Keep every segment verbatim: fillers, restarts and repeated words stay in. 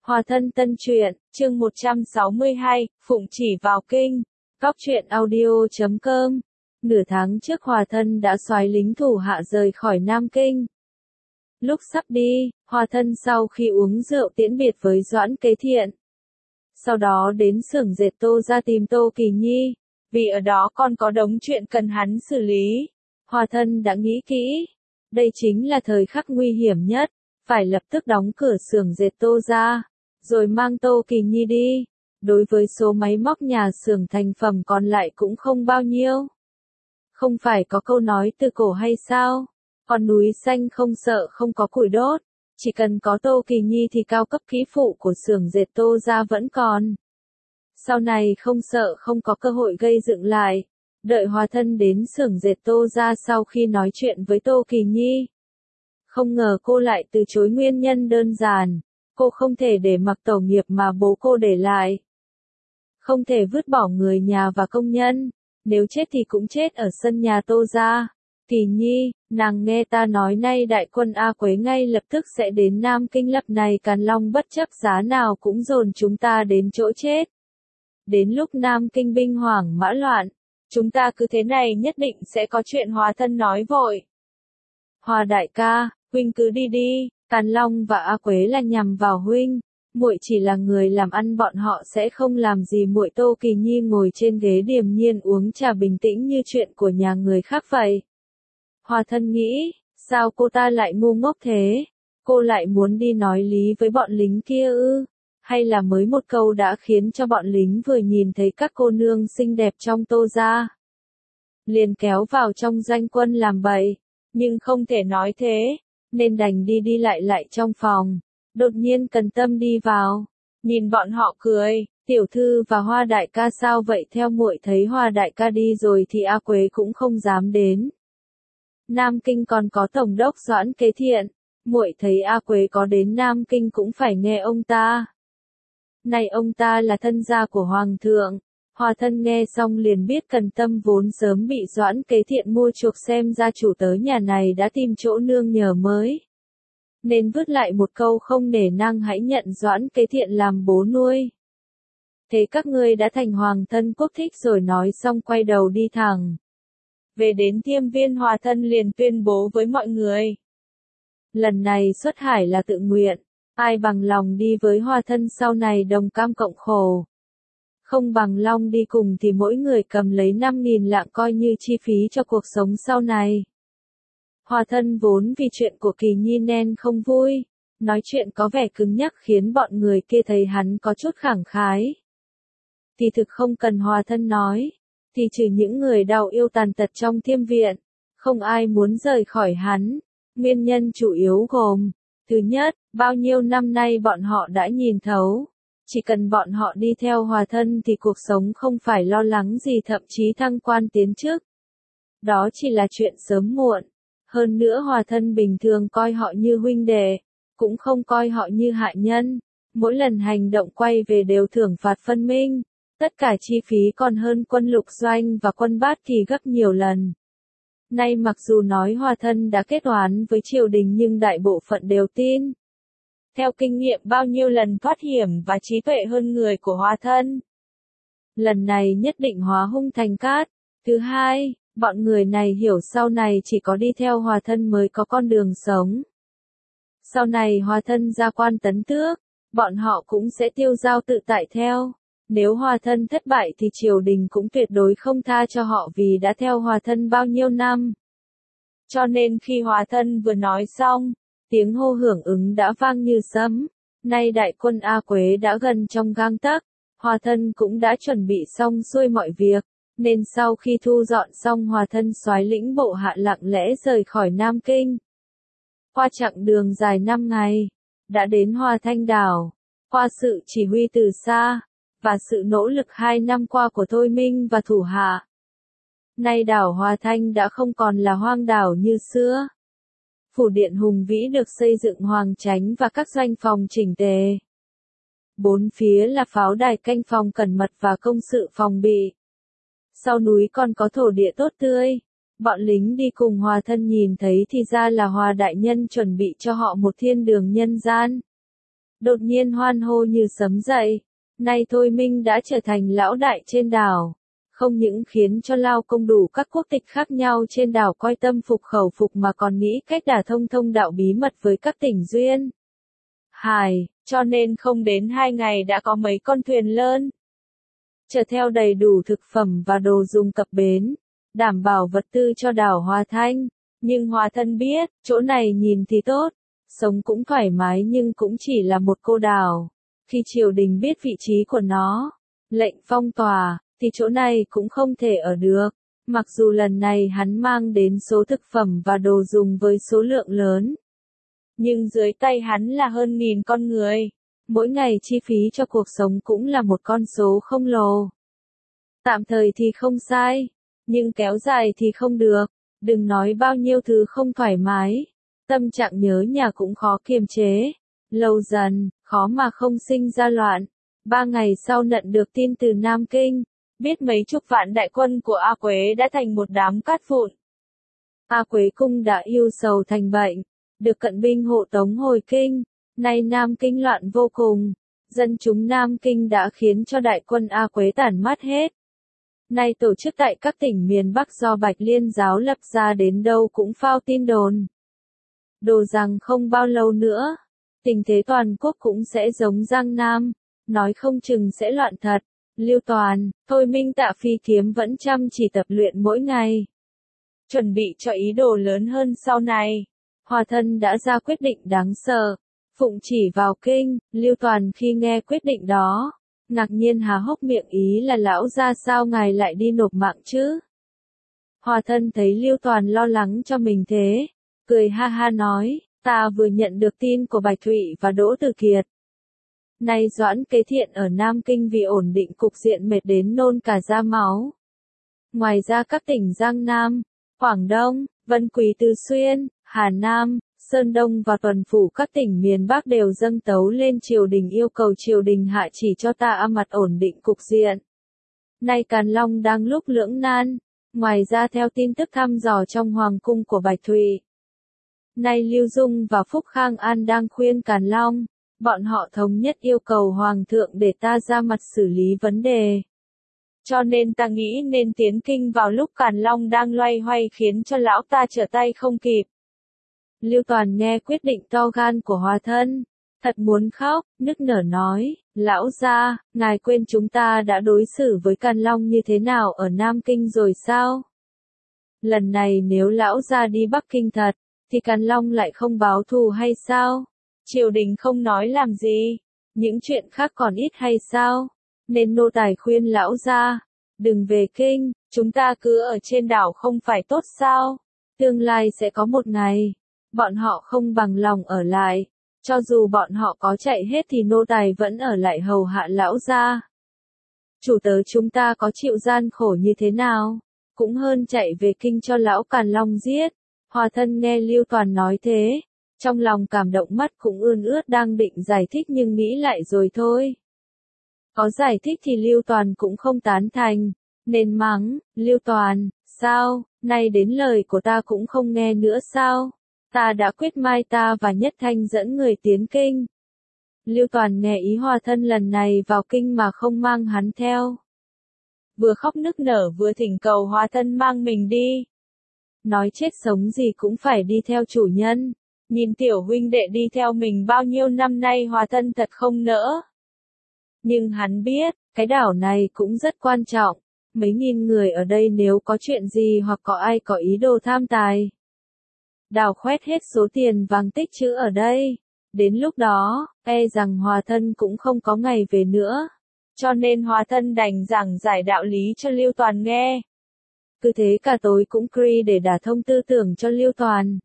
Hòa thân tân truyện, chương một trăm sáu mươi hai, Phụng chỉ vào kinh. Góc truyện audio chấm com. Nửa tháng trước Hòa thân đã soái lính thủ hạ rời khỏi Nam Kinh. Lúc sắp đi, Hòa thân sau khi uống rượu tiễn biệt với Doãn Kế Thiện. Sau đó đến xưởng dệt Tô ra tìm Tô Kỳ Nhi, vì ở đó còn có đống chuyện cần hắn xử lý. Hòa thân đã nghĩ kỹ, đây chính là thời khắc nguy hiểm nhất, phải lập tức đóng cửa xưởng dệt Tô ra, rồi mang Tô Kỳ Nhi đi. Đối với số máy móc nhà xưởng thành phẩm còn lại cũng không bao nhiêu. Không phải có câu nói từ cổ hay sao? Con núi xanh không sợ không có củi đốt, chỉ cần có Tô Kỳ Nhi thì cao cấp kỹ phụ của xưởng dệt Tô ra vẫn còn. Sau này không sợ không có cơ hội gây dựng lại. Đợi Hòa thân đến xưởng dệt Tô ra sau khi nói chuyện với Tô Kỳ Nhi. Không ngờ cô lại từ chối nguyên nhân đơn giản, cô không thể để mặc tổ nghiệp mà bố cô để lại. Không thể vứt bỏ người nhà và công nhân, nếu chết thì cũng chết ở sân nhà Tô ra. Kỳ Nhi, nàng nghe ta nói nay đại quân A Quế ngay lập tức sẽ đến Nam Kinh, lập này Càn Long bất chấp giá nào cũng dồn chúng ta đến chỗ chết. Đến lúc Nam Kinh binh hoảng mã loạn, chúng ta cứ thế này nhất định sẽ có chuyện. Hòa thân nói vội. Hòa đại ca, huynh cứ đi đi, Càn Long và A Quế là nhằm vào huynh, muội chỉ là người làm ăn, bọn họ sẽ không làm gì muội. Tô Kỳ Nhi ngồi trên ghế điềm nhiên uống trà bình tĩnh như chuyện của nhà người khác vậy. Hòa thân nghĩ, sao cô ta lại ngu ngốc thế? Cô lại muốn đi nói lý với bọn lính kia ư? Hay là mới một câu đã khiến cho bọn lính vừa nhìn thấy các cô nương xinh đẹp trong Tô ra, liền kéo vào trong doanh quân làm bậy? Nhưng không thể nói thế, nên đành đi đi lại lại trong phòng. Đột nhiên Cần Tâm đi vào, nhìn bọn họ cười, tiểu thư và Hoa đại ca sao vậy? Theo muội thấy Hoa đại ca đi rồi thì A Quế cũng không dám đến. Nam Kinh còn có tổng đốc Doãn Kế Thiện, muội thấy A Quế có đến Nam Kinh cũng phải nghe ông ta. Này ông ta là thân gia của Hoàng thượng. Hòa thân nghe xong liền biết Cần Tâm vốn sớm bị Doãn Kế Thiện mua chuộc, xem ra chủ tớ nhà này đã tìm chỗ nương nhờ mới. Nên vứt lại một câu không nể nang hãy nhận Doãn Kế Thiện làm bố nuôi. Thế các ngươi đã thành hoàng thân quốc thích rồi, nói xong quay đầu đi thẳng về đến Thiêm Viên. Hòa thân liền tuyên bố với mọi người. Lần này xuất hải là tự nguyện, ai bằng lòng đi với Hòa thân sau này đồng cam cộng khổ. Không bằng lòng đi cùng thì mỗi người cầm lấy năm nghìn lạng coi như chi phí cho cuộc sống sau này. Hòa thân vốn vì chuyện của Kỳ Nhi nên không vui, nói chuyện có vẻ cứng nhắc khiến bọn người kia thấy hắn có chút khẳng khái. Thì thực không cần Hòa thân nói, thì trừ những người đau yêu tàn tật trong Thiêm Viện, không ai muốn rời khỏi hắn. Nguyên nhân chủ yếu gồm, thứ nhất, bao nhiêu năm nay bọn họ đã nhìn thấu, chỉ cần bọn họ đi theo Hòa thân thì cuộc sống không phải lo lắng gì, thậm chí thăng quan tiến chức. Đó chỉ là chuyện sớm muộn. Hơn nữa Hòa thân bình thường coi họ như huynh đệ, cũng không coi họ như hạ nhân. Mỗi lần hành động quay về đều thưởng phạt phân minh. Tất cả chi phí còn hơn quân lục doanh và quân bát kỳ gấp nhiều lần. Nay mặc dù nói Hòa thân đã kết oán với triều đình nhưng đại bộ phận đều tin. Theo kinh nghiệm bao nhiêu lần thoát hiểm và trí tuệ hơn người của Hòa thân, lần này nhất định hóa hung thành cát. Thứ hai, bọn người này hiểu sau này chỉ có đi theo Hòa thân mới có con đường sống. Sau này Hòa thân ra quan tấn tước, bọn họ cũng sẽ tiêu dao tự tại theo. Nếu Hòa thân thất bại thì triều đình cũng tuyệt đối không tha cho họ vì đã theo Hòa thân bao nhiêu năm. Cho nên khi Hòa thân vừa nói xong, tiếng hô hưởng ứng đã vang như sấm. Nay đại quân A Quế đã gần trong gang tấc, Hòa thân cũng đã chuẩn bị xong xuôi mọi việc, nên sau khi thu dọn xong Hòa thân soái lĩnh bộ hạ lặng lẽ rời khỏi Nam Kinh. Qua chặng đường dài năm ngày, đã đến Hoa Thanh đảo. Qua sự chỉ huy từ xa và sự nỗ lực hai năm qua của Thôi Minh và thủ hạ, nay đảo Hoa Thanh đã không còn là hoang đảo như xưa. Phủ điện hùng vĩ được xây dựng hoằng chánh và các doanh phòng chỉnh tề. Bốn phía là pháo đài canh phòng cẩn mật và công sự phòng bị. Sau núi còn có thổ địa tốt tươi. Bọn lính đi cùng Hòa thân nhìn thấy thì ra là Hòa đại nhân chuẩn bị cho họ một thiên đường nhân gian. đột nhiên hoan hô như sấm dậy. Nay Thôi Minh đã trở thành lão đại trên đảo. Không những khiến cho Lao Công đủ các quốc tịch khác nhau trên đảo coi tâm phục khẩu phục mà còn nghĩ cách đả thông thông đạo bí mật với các tỉnh duyên hải, cho nên không đến hai ngày đã có mấy con thuyền lớn chở theo đầy đủ thực phẩm và đồ dùng cập bến, đảm bảo vật tư cho đảo Hòa Thanh. Nhưng Hòa Thân biết, chỗ này nhìn thì tốt, sống cũng thoải mái nhưng cũng chỉ là một cô đảo. Khi triều đình biết vị trí của nó, lệnh phong tỏa, thì chỗ này cũng không thể ở được. Mặc dù lần này hắn mang đến số thực phẩm và đồ dùng với số lượng lớn, nhưng dưới tay hắn là hơn nghìn con người. Mỗi ngày chi phí cho cuộc sống cũng là một con số khổng lồ. Tạm thời thì không sai, nhưng kéo dài thì không được. Đừng nói bao nhiêu thứ không thoải mái, tâm trạng nhớ nhà cũng khó kiềm chế. Lâu dần, khó mà không sinh ra loạn. Ba ngày sau nhận được tin từ Nam Kinh, biết mấy chục vạn đại quân của A Quế đã thành một đám cát vụn. A Quế cung đã yêu sầu thành bệnh, được cận binh hộ tống hồi kinh. Nay Nam Kinh loạn vô cùng, dân chúng Nam Kinh đã khiến cho đại quân A Quế tản mát hết. Nay tổ chức tại các tỉnh miền Bắc do Bạch Liên giáo lập ra đến đâu cũng phao tin đồn. Đồ rằng không bao lâu nữa, tình thế toàn quốc cũng sẽ giống Giang Nam, nói không chừng sẽ loạn thật. Lưu Toàn, Thôi Minh Tạ Phi Kiếm vẫn chăm chỉ tập luyện mỗi ngày, chuẩn bị cho ý đồ lớn hơn sau này. Hòa Thân đã ra quyết định đáng sợ, phụng chỉ vào kinh. Lưu Toàn khi nghe quyết định đó, ngạc nhiên há hốc miệng, ý là lão gia sao ngài lại đi nộp mạng chứ? Hòa Thân thấy Lưu Toàn lo lắng cho mình thế, cười ha ha nói, ta vừa nhận được tin của Bạch Thụy và Đỗ Từ Kiệt. Nay Doãn Kế Thiện ở Nam Kinh vì ổn định cục diện mệt đến nôn cả da máu. Ngoài ra các tỉnh Giang Nam, Quảng Đông, Vân Quý Từ Xuyên, Hà Nam, Sơn Đông và Tuần Phủ các tỉnh miền Bắc đều dâng tấu lên triều đình yêu cầu triều đình hạ chỉ cho ta a mặt ổn định cục diện. Nay Càn Long đang lúc lưỡng nan, ngoài ra theo tin tức thăm dò trong hoàng cung của Bạch Thụy. Nay Lưu Dung và Phúc Khang An đang khuyên Càn Long, bọn họ thống nhất yêu cầu hoàng thượng để ta ra mặt xử lý vấn đề. Cho nên ta nghĩ nên tiến kinh vào lúc Càn Long đang loay hoay khiến cho lão ta trở tay không kịp. Lưu Toàn nghe quyết định to gan của Hòa Thân, thật muốn khóc, nức nở nói, lão gia, ngài quên chúng ta đã đối xử với Càn Long như thế nào ở Nam Kinh rồi sao? Lần này nếu lão gia đi Bắc Kinh thật, thì Càn Long lại không báo thù hay sao? Triều đình không nói làm gì, những chuyện khác còn ít hay sao? Nên nô tài khuyên lão gia, đừng về kinh, chúng ta cứ ở trên đảo không phải tốt sao? Tương lai sẽ có một ngày, bọn họ không bằng lòng ở lại, cho dù bọn họ có chạy hết thì nô tài vẫn ở lại hầu hạ lão gia. Chủ tớ chúng ta có chịu gian khổ như thế nào, cũng hơn chạy về kinh cho lão Càn Long giết. Hòa Thân nghe Lưu Toàn nói thế, trong lòng cảm động, mắt cũng ươn ướt, đang định giải thích nhưng nghĩ lại rồi thôi. Có giải thích thì Lưu Toàn cũng không tán thành, nên mắng, Lưu Toàn, sao, nay đến lời của ta cũng không nghe nữa sao? Ta đã quyết mai ta và Nhất Thanh dẫn người tiến kinh. Lưu Toàn nghe ý Hòa Thân lần này vào kinh mà không mang hắn theo. Vừa khóc nức nở vừa thỉnh cầu Hòa Thân mang mình đi. Nói chết sống gì cũng phải đi theo chủ nhân. Nhìn tiểu huynh đệ đi theo mình bao nhiêu năm nay Hòa Thân thật không nỡ. Nhưng hắn biết, cái đảo này cũng rất quan trọng. Mấy nghìn người ở đây nếu có chuyện gì hoặc có ai có ý đồ tham tài, đào khoét hết số tiền vàng tích trữ ở đây. Đến lúc đó, e rằng Hòa Thân cũng không có ngày về nữa. Cho nên Hòa Thân đành giảng giải đạo lý cho Lưu Toàn nghe. Cứ thế cả tối cũng kri để đả thông tư tưởng cho Lưu Toàn,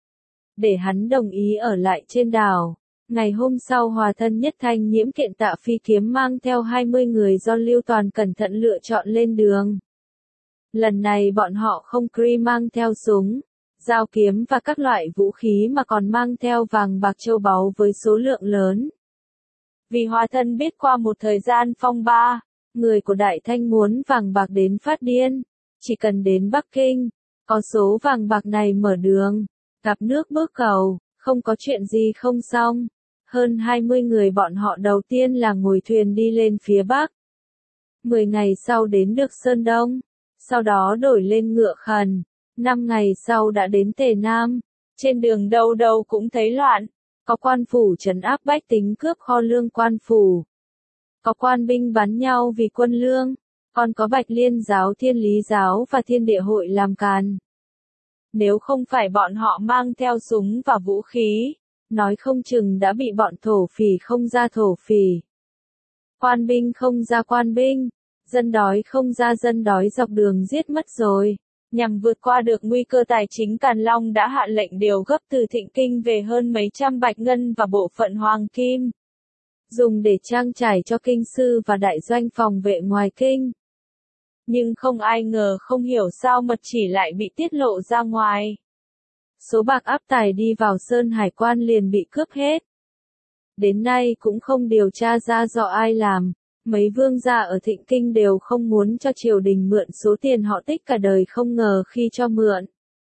để hắn đồng ý ở lại trên đảo. Ngày hôm sau Hòa Thân Nhất Thanh Nhiễm Kiện Tạ Phi Kiếm mang theo hai mươi người do Lưu Toàn cẩn thận lựa chọn lên đường. Lần này bọn họ không kri mang theo súng, dao kiếm và các loại vũ khí mà còn mang theo vàng bạc châu báu với số lượng lớn. Vì Hòa Thân biết qua một thời gian phong ba, người của Đại Thanh muốn vàng bạc đến phát điên, chỉ cần đến Bắc Kinh, có số vàng bạc này mở đường, gặp nước bước cầu, không có chuyện gì không xong. hơn hai mươi người bọn họ đầu tiên là ngồi thuyền đi lên phía Bắc. mười ngày sau đến được Sơn Đông, sau đó đổi lên ngựa khần, năm ngày sau đã đến Tề Nam. Trên đường đâu đâu cũng thấy loạn, có quan phủ trấn áp bách tính cướp kho lương quan phủ, có quan binh bắn nhau vì quân lương, còn có Bạch Liên giáo, Thiên Lý giáo và Thiên Địa hội làm càn. Nếu không phải bọn họ mang theo súng và vũ khí, nói không chừng đã bị bọn thổ phỉ không ra thổ phỉ, quan binh không ra quan binh, dân đói không ra dân đói dọc đường giết mất rồi. Nhằm vượt qua được nguy cơ tài chính, Càn Long đã hạ lệnh điều gấp từ Thịnh Kinh về hơn mấy trăm bạch ngân và bộ phận hoàng kim, dùng để trang trải cho kinh sư và đại doanh phòng vệ ngoài kinh. Nhưng không ai ngờ, không hiểu sao mật chỉ lại bị tiết lộ ra ngoài. Số bạc áp tải đi vào Sơn Hải quan liền bị cướp hết. Đến nay cũng không điều tra ra do ai làm. Mấy vương gia ở Thịnh Kinh đều không muốn cho triều đình mượn số tiền họ tích cả đời, không ngờ khi cho mượn,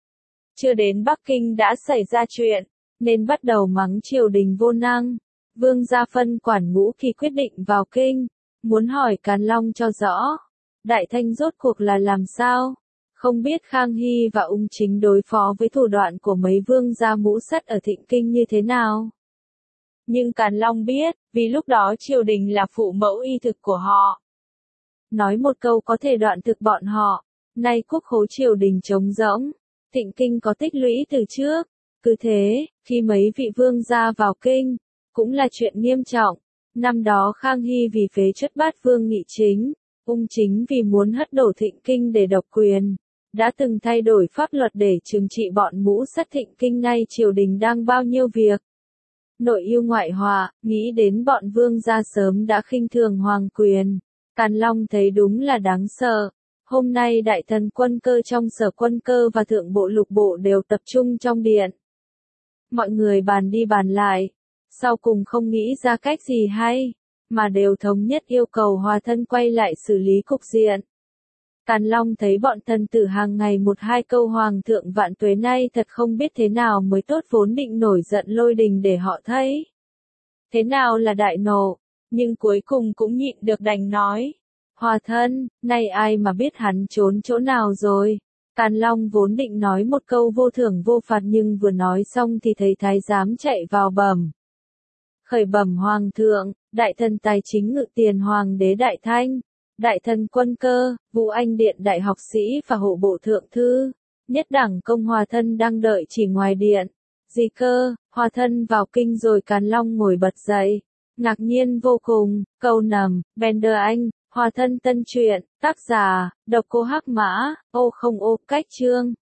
chưa đến Bắc Kinh đã xảy ra chuyện, nên bắt đầu mắng triều đình vô năng. Vương gia phân quản Ngũ Kỳ quyết định vào kinh, muốn hỏi Càn Long cho rõ, Đại Thanh rốt cuộc là làm sao? Không biết Khang Hy và Ung Chính đối phó với thủ đoạn của mấy vương gia mũ sắt ở Thịnh Kinh như thế nào? Nhưng Càn Long biết, vì lúc đó triều đình là phụ mẫu y thực của họ. Nói một câu có thể đoạn thực bọn họ. Nay quốc khố triều đình trống rỗng, Thịnh Kinh có tích lũy từ trước. Cứ thế, khi mấy vị vương gia vào kinh, cũng là chuyện nghiêm trọng. Năm đó Khang Hy vì phế truất Bát Vương Nghị Chính, Ung Chính vì muốn hất đổ Thịnh Kinh để độc quyền, đã từng thay đổi pháp luật để trừng trị bọn mũ sắt Thịnh Kinh. Nay triều đình đang bao nhiêu việc nội yêu ngoại hòa, nghĩ đến bọn vương gia sớm đã khinh thường hoàng quyền. Càn Long thấy đúng là đáng sợ. Hôm nay đại thần quân cơ trong sở quân cơ và thượng bộ lục bộ đều tập trung trong điện. Mọi người bàn đi bàn lại, sau cùng không nghĩ ra cách gì hay, mà đều thống nhất yêu cầu Hòa Thân quay lại xử lý cục diện. Càn Long thấy bọn thần tử hàng ngày một hai câu hoàng thượng vạn tuế, nay thật không biết thế nào mới tốt, vốn định nổi giận lôi đình để họ thấy thế nào là đại nộ, nhưng cuối cùng cũng nhịn được đành nói, Hòa Thân, nay ai mà biết hắn trốn chỗ nào rồi. Càn Long vốn định nói một câu vô thưởng vô phạt, nhưng vừa nói xong thì thấy thái giám chạy vào bẩm. Khởi bẩm hoàng thượng, đại thần tài chính ngự tiền hoàng đế Đại Thanh, đại thần quân cơ, Vũ Anh điện đại học sĩ và hộ bộ thượng thư, nhất đẳng công Hòa Thân đang đợi chỉ ngoài điện. Gì cơ, Hòa Thân vào kinh rồi? Càn Long ngồi bật dậy, ngạc nhiên vô cùng. Câu nằm, Bender Anh, Hòa Thân tân truyện, tác giả, độc cô Hắc Mã, ô không ô, cách chương.